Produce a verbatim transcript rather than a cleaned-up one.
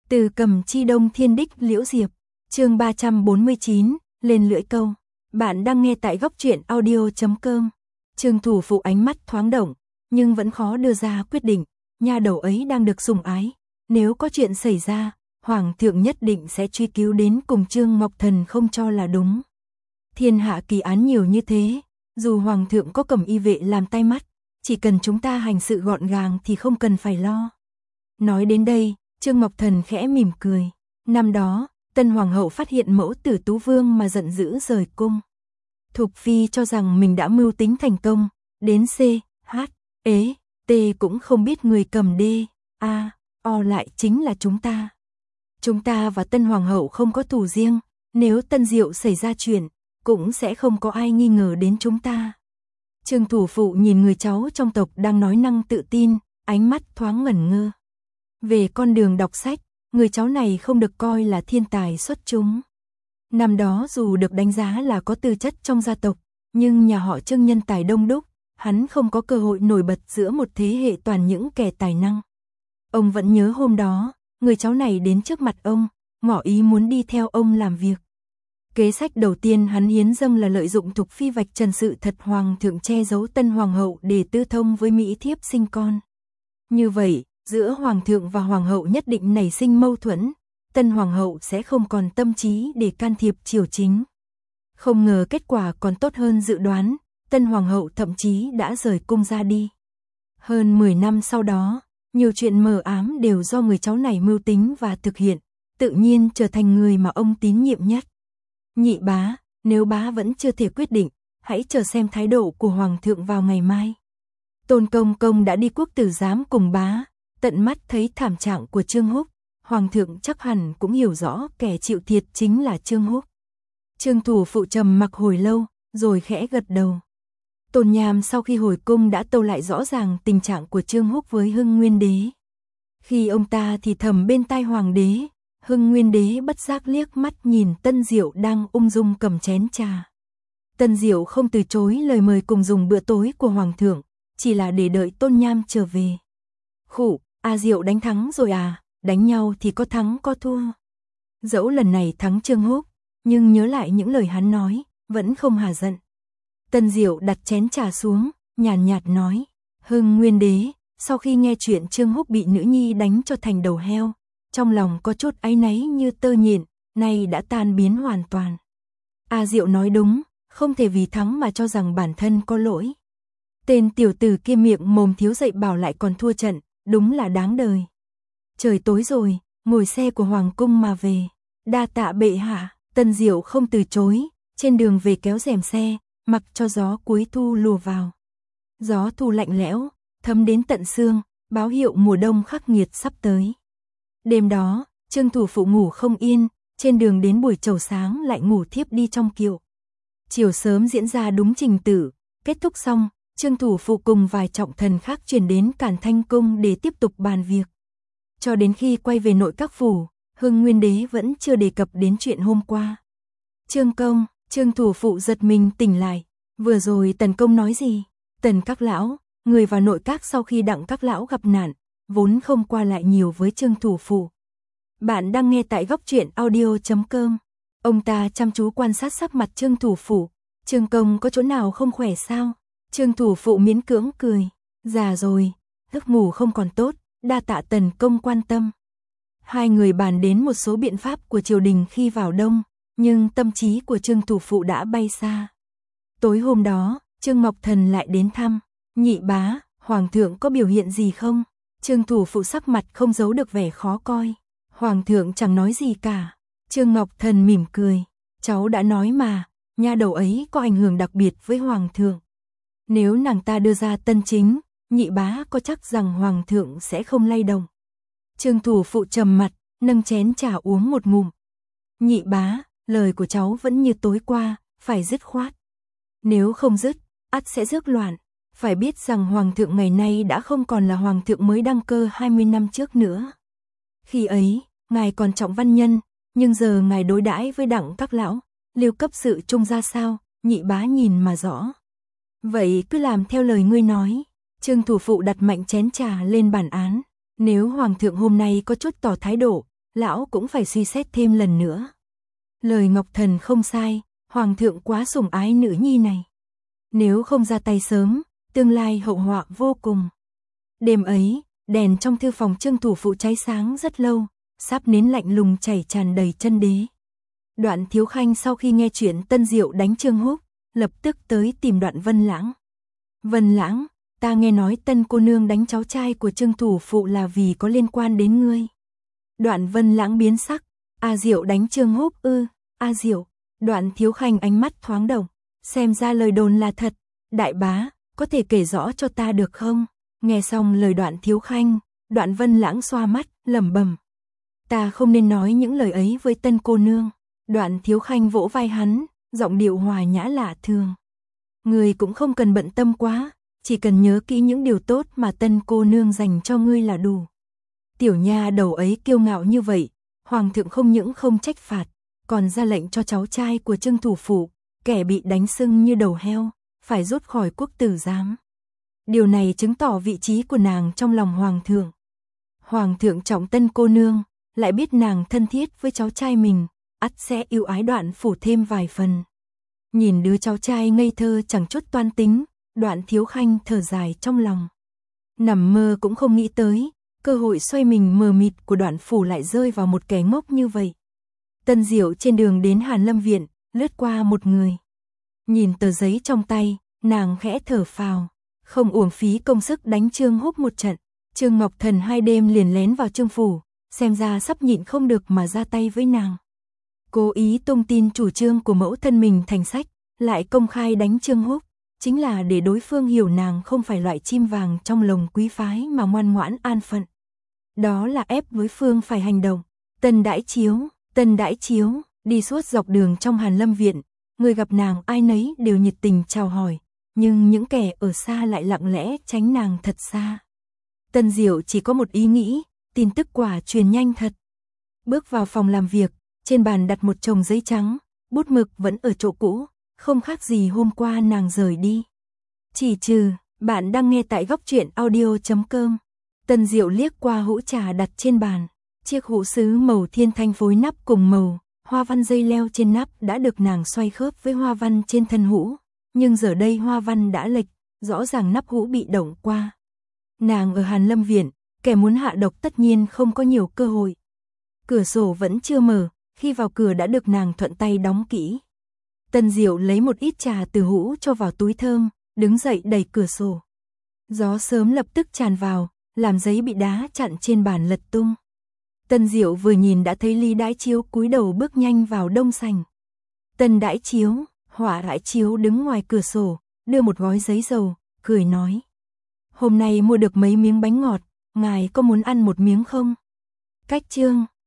Từ Cầm Chi Đông Thiên Đích Liễu Diệp, chương ba trăm bốn mươi chín, lên lưỡi câu. Bạn đang nghe tại góc truyện audio chấm com. Trương Thủ Phụ ánh mắt thoáng động, nhưng vẫn khó đưa ra quyết định. Nha đầu ấy đang được sủng ái, nếu có chuyện xảy ra, Hoàng thượng nhất định sẽ truy cứu đến cùng. Trương Ngọc Thần không cho là đúng. Thiên hạ kỳ án nhiều như thế, dù Hoàng thượng có cầm y vệ làm tai mắt, chỉ cần chúng ta hành sự gọn gàng thì không cần phải lo. Nói đến đây, Trương Ngọc Thần khẽ mỉm cười. Năm đó, Tân Hoàng hậu phát hiện mẫu tử Tú Vương mà giận dữ rời cung. Thục Phi cho rằng mình đã mưu tính thành công, đến C, H, ế, T cũng không biết người cầm D, A, O lại chính là chúng ta. Chúng ta và Tân Hoàng hậu không có thù riêng, nếu Tân Diệu xảy ra chuyện, cũng sẽ không có ai nghi ngờ đến chúng ta. Trương Thủ Phụ nhìn người cháu trong tộc đang nói năng tự tin, ánh mắt thoáng ngẩn ngơ. Về con đường đọc sách, người cháu này không được coi là thiên tài xuất chúng. Năm đó dù được đánh giá là có tư chất trong gia tộc, nhưng nhà họ Trương nhân tài đông đúc, hắn không có cơ hội nổi bật giữa một thế hệ toàn những kẻ tài năng. Ông vẫn nhớ hôm đó, người cháu này đến trước mặt ông, ngỏ ý muốn đi theo ông làm việc. Kế sách đầu tiên hắn hiến dâng là lợi dụng Thục Phi vạch trần sự thật Hoàng thượng che giấu Tân Hoàng hậu để tư thông với Mỹ thiếp sinh con. Như vậy, giữa Hoàng thượng và Hoàng hậu nhất định nảy sinh mâu thuẫn, Tân Hoàng hậu sẽ không còn tâm trí để can thiệp triều chính. Không ngờ kết quả còn tốt hơn dự đoán, Tân Hoàng hậu thậm chí đã rời cung ra đi. Hơn mười năm sau đó, nhiều chuyện mờ ám đều do người cháu này mưu tính và thực hiện, tự nhiên trở thành người mà ông tín nhiệm nhất. Nhị bá, nếu bá vẫn chưa thể quyết định, hãy chờ xem thái độ của Hoàng thượng vào ngày mai. Tôn Công Công đã đi quốc tử giám cùng bá, tận mắt thấy thảm trạng của Trương Húc, Hoàng thượng chắc hẳn cũng hiểu rõ kẻ chịu thiệt chính là Trương Húc. Trương Thủ Phụ trầm mặc hồi lâu, rồi khẽ gật đầu. Tôn Nham sau khi hồi cung đã tâu lại rõ ràng tình trạng của Trương Húc với Hưng Nguyên Đế. Khi ông ta thì thầm bên tai Hoàng đế, Hưng Nguyên Đế bất giác liếc mắt nhìn Tân Diệu đang ung dung cầm chén trà. Tân Diệu không từ chối lời mời cùng dùng bữa tối của Hoàng thượng, chỉ là để đợi Tôn Nham trở về. Khụ, A Diệu đánh thắng rồi à, đánh nhau thì có thắng có thua. Dẫu lần này thắng Trương Húc, nhưng nhớ lại những lời hắn nói, vẫn không hả giận. Tân Diệu đặt chén trà xuống, nhàn nhạt, nhạt nói, Hưng Nguyên Đế, sau khi nghe chuyện Trương Húc bị nữ nhi đánh cho thành đầu heo, trong lòng có chút áy náy như tơ nhện, nay đã tan biến hoàn toàn. A Diệu nói đúng, không thể vì thắng mà cho rằng bản thân có lỗi. Tên tiểu tử kia miệng mồm thiếu dạy bảo lại còn thua trận, đúng là đáng đời. Trời tối rồi, ngồi xe của Hoàng cung mà về. Đa tạ bệ hạ. Tân Diệu không từ chối, trên đường về kéo rèm xe, mặc cho gió cuối thu lùa vào. Gió thu lạnh lẽo, thấm đến tận xương, báo hiệu mùa đông khắc nghiệt sắp tới. Đêm đó, Trương Thủ Phụ ngủ không yên, trên đường đến buổi chầu sáng lại ngủ thiếp đi trong kiệu. Chiều sớm diễn ra đúng trình tự, kết thúc xong, Trương Thủ Phụ cùng vài trọng thần khác chuyển đến Càn Thanh Cung để tiếp tục bàn việc. Cho đến khi quay về nội các phủ, Hưng Nguyên Đế vẫn chưa đề cập đến chuyện hôm qua. Trương Công, Trương Thủ Phụ giật mình tỉnh lại. Vừa rồi Tần Công nói gì? Tần các lão, người vào nội các sau khi Đặng các lão gặp nạn, vốn không qua lại nhiều với Trương Thủ Phụ. Bạn đang nghe tại góc truyện audio chấm com. Ông ta chăm chú quan sát sắc mặt Trương Thủ Phụ. Trương Công có chỗ nào không khỏe sao? Trương Thủ Phụ miễn cưỡng cười. Già rồi, giấc ngủ không còn tốt, đa tạ Tần Công quan tâm. Hai người bàn đến một số biện pháp của triều đình khi vào đông, nhưng tâm trí của Trương Thủ Phụ đã bay xa. Tối hôm đó, Trương Ngọc Thần lại đến thăm. Nhị bá, Hoàng thượng có biểu hiện gì không? Trương Thủ Phụ sắc mặt không giấu được vẻ khó coi. Hoàng thượng chẳng nói gì cả. Trương Ngọc Thần mỉm cười. Cháu đã nói mà, nha đầu ấy có ảnh hưởng đặc biệt với Hoàng thượng. Nếu nàng ta đưa ra tân chính, nhị bá có chắc rằng Hoàng thượng sẽ không lay động. Trương Thủ Phụ trầm mặt, nâng chén trà uống một ngụm. Nhị bá, lời của cháu vẫn như tối qua, phải dứt khoát. Nếu không dứt, ắt sẽ rước loạn. Phải biết rằng Hoàng thượng ngày nay đã không còn là Hoàng thượng mới đăng cơ hai mươi năm trước nữa. Khi ấy, ngài còn trọng văn nhân, nhưng giờ ngài đối đãi với Đặng các lão, Liêu cấp sự trung ra sao, nhị bá nhìn mà rõ. Vậy cứ làm theo lời ngươi nói. Trương Thủ Phụ đặt mạnh chén trà lên bàn án. Nếu Hoàng thượng hôm nay có chút tỏ thái độ, lão cũng phải suy xét thêm lần nữa. Lời Ngọc Thần không sai, Hoàng thượng quá sủng ái nữ nhi này. Nếu không ra tay sớm, tương lai hậu họa vô cùng. Đêm ấy, đèn trong thư phòng Trương thủ phụ cháy sáng rất lâu, sắp nến lạnh lùng chảy tràn đầy chân đế. Đoạn Thiếu Khanh sau khi nghe chuyện Tân Diệu đánh Trương Húc, lập tức tới tìm Đoạn Vân Lãng. Vân Lãng, ta nghe nói Tân cô nương đánh cháu trai của Trương thủ phụ là vì có liên quan đến ngươi. Đoạn Vân Lãng biến sắc, A Diệu đánh Trương Húc ư? A Diệu. Đoạn Thiếu Khanh ánh mắt thoáng động, xem ra lời đồn là thật. Đại bá, có thể kể rõ cho ta được không? Nghe xong lời Đoạn Thiếu Khanh, Đoạn Vân Lãng xoa mắt, lẩm bẩm. Ta không nên nói những lời ấy với Tân cô nương. Đoạn Thiếu Khanh vỗ vai hắn, giọng điệu hòa nhã lạ thường. Ngươi cũng không cần bận tâm quá, chỉ cần nhớ kỹ những điều tốt mà Tân cô nương dành cho ngươi là đủ. Tiểu nha đầu ấy kiêu ngạo như vậy, Hoàng thượng không những không trách phạt, còn ra lệnh cho cháu trai của Trương thủ phụ, kẻ bị đánh sưng như đầu heo, phải rút khỏi quốc tử giám. Điều này chứng tỏ vị trí của nàng trong lòng Hoàng thượng. Hoàng thượng trọng Tân cô nương, lại biết nàng thân thiết với cháu trai mình, ắt sẽ yêu ái Đoạn phủ thêm vài phần. Nhìn đứa cháu trai ngây thơ chẳng chút toan tính, Đoạn Thiếu Khanh thở dài trong lòng. Nằm mơ cũng không nghĩ tới, cơ hội xoay mình mờ mịt của Đoạn phủ lại rơi vào một kẻ ngốc như vậy. Tân Diệu trên đường đến Hàn Lâm Viện, lướt qua một người. Nhìn tờ giấy trong tay, nàng khẽ thở phào, không uổng phí công sức đánh Trương Húc một trận. Trương Ngọc Thần hai đêm liền lén vào Trương phủ, xem ra sắp nhịn không được mà ra tay với nàng. Cố ý tung tin chủ trương của mẫu thân mình thành sách, lại công khai đánh Trương Húc, chính là để đối phương hiểu nàng không phải loại chim vàng trong lồng quý phái mà ngoan ngoãn an phận. Đó là ép đối phương phải hành động. Tân Đãi Chiếu, Tân Đãi Chiếu, đi suốt dọc đường trong Hàn Lâm Viện, người gặp nàng ai nấy đều nhiệt tình chào hỏi, nhưng những kẻ ở xa lại lặng lẽ tránh nàng thật xa. Tân Diệu chỉ có một ý nghĩ, tin tức quả truyền nhanh thật. Bước vào phòng làm việc, trên bàn đặt một chồng giấy trắng, bút mực vẫn ở chỗ cũ, không khác gì hôm qua nàng rời đi. Chỉ trừ, bạn đang nghe tại góc truyện audio chấm com. Tân Diệu liếc qua hũ trà đặt trên bàn, chiếc hũ sứ màu thiên thanh phối nắp cùng màu, hoa văn dây leo trên nắp đã được nàng xoay khớp với hoa văn trên thân hũ, nhưng giờ đây hoa văn đã lệch, rõ ràng nắp hũ bị động qua. Nàng ở Hàn Lâm Viện, kẻ muốn hạ độc tất nhiên không có nhiều cơ hội. Cửa sổ vẫn chưa mở, khi vào cửa đã được nàng thuận tay đóng kỹ. Tân Diệu lấy một ít trà từ hũ cho vào túi thơm, đứng dậy đẩy cửa sổ. Gió sớm lập tức tràn vào, làm giấy bị đá chặn trên bàn lật tung. Tân Diệu vừa nhìn đã thấy Lý Đãi Chiếu cúi đầu bước nhanh vào đông sảnh. Tân Đãi Chiếu, Hỏa Đãi Chiếu đứng ngoài cửa sổ, đưa một gói giấy dầu, cười nói. Hôm nay mua được mấy miếng bánh ngọt, ngài có muốn ăn một miếng không? Cách chương